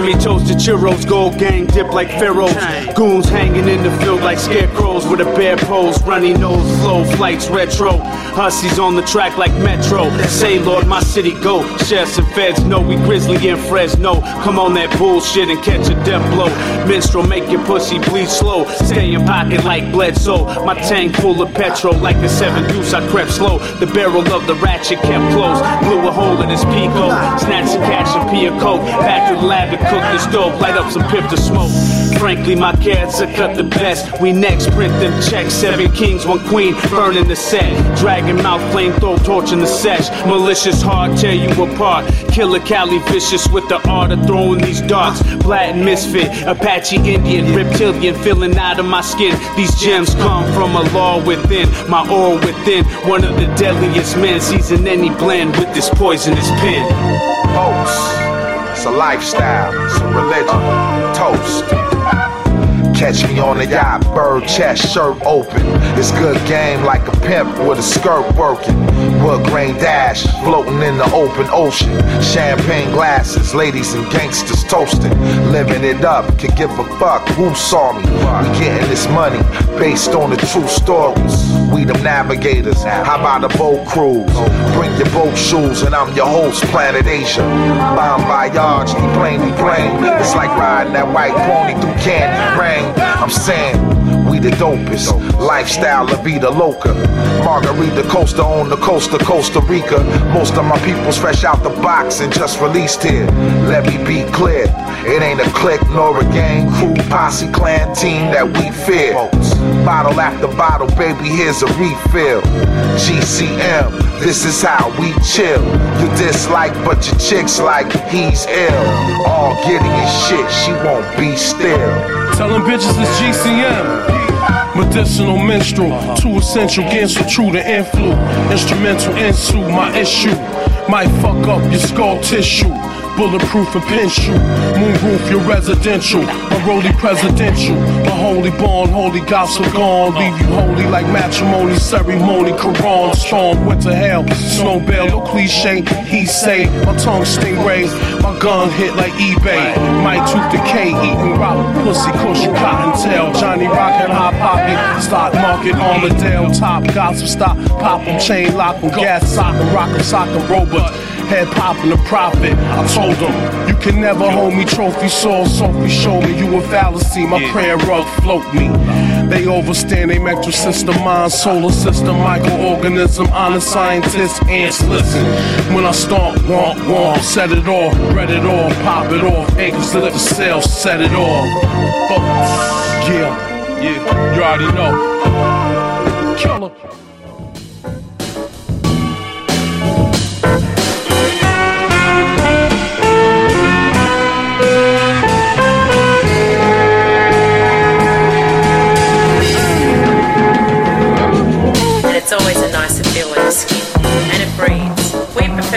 Doritos to churros, gold gang dip like pharaohs. Goons hanging in the field like scarecrows with a bare pose. Runny nose, flow, flights, retro. Hussies on the track like Metro. Say, Lord, my city go. Chefs and feds know we grizzly in Fresno. Come on that bullshit and catch a death blow. Minstrel, make your pussy bleed slow. Stay in pocket like Bledsoe. My tank full of petrol like a 7 deuce. I crept slow. The barrel of the ratchet kept close. Blew a hole in his Pico. Snatched some cash and pea a coke. Back to the lab and cook the stove. Light up some pip to smoke. Frankly, my cats are cut the best. We next print them checks. 7 kings, 1 queen, burning the set. Dragon mouth, flamethrower, torch in the sesh. Malicious heart, tear you apart. Killer Cali vicious with the art of throwing these darts. Black misfit, Apache Indian, reptilian, feeling out of my skin. These gems come from a law within, my aura within. One of the deadliest men, season any blend with this poisonous pen. Folks, it's a lifestyle, it's a religion. Toast. Catch me on the yacht, bird chest, shirt open. It's good game like a pimp with a skirt working. Wood grain dash, floating in the open ocean. Champagne glasses, ladies and gangsters toasting. Living it up, can give a fuck who saw me. We getting this money based on the true stories. We them navigators, how about a boat cruise? Bring your boat shoes and I'm your host, Planet Asia. Bon voyage, plane. It's like riding that white pony through candy rain. I'm saying, we the dopest. Lifestyle, La Vida Loca. Margarita Costa on the coast of Costa Rica. Most of my people's fresh out the box and just released here. Let me be clear, it ain't a clique nor a gang, crew, posse, clan, team that we fear. Bottle after bottle, baby, here's a refill. GCM, this is how we chill. You dislike, but your chick's like, he's ill. All giddy as shit, she won't be still. Tell them bitches it's GCM. Medicinal minstrel, too essential, getting so true to influ. Instrumental ensue, my issue might fuck up your skull tissue. Bulletproof and pin shoot, moonroof your residential. My rollie presidential, my holy bond, holy gospel gone. Leave you holy like matrimony, ceremony, Quran. Storm, winter hell, snow bell, no cliche. He say, my tongue stingray, my gun hit like eBay. My tooth decay, eating rock, pussy, cushion, cottontail. Johnny Rocket, hot pocket, stock market, Armadale, top gospel, stop, pop 'em, chain lock 'em, gas sock 'em, rock 'em, sock 'em, robot. Head popping the profit. I told them, you can never hold me. Trophy saw, Sophie showed me you a fallacy. My prayer rug float me. They overstand, they mental system, mind, solar system, microorganism, honest scientist, ants listen. When I start, womp, set it off, read it off, pop it off, anchors lift the sail, set it off. Yeah, you already know. Killer.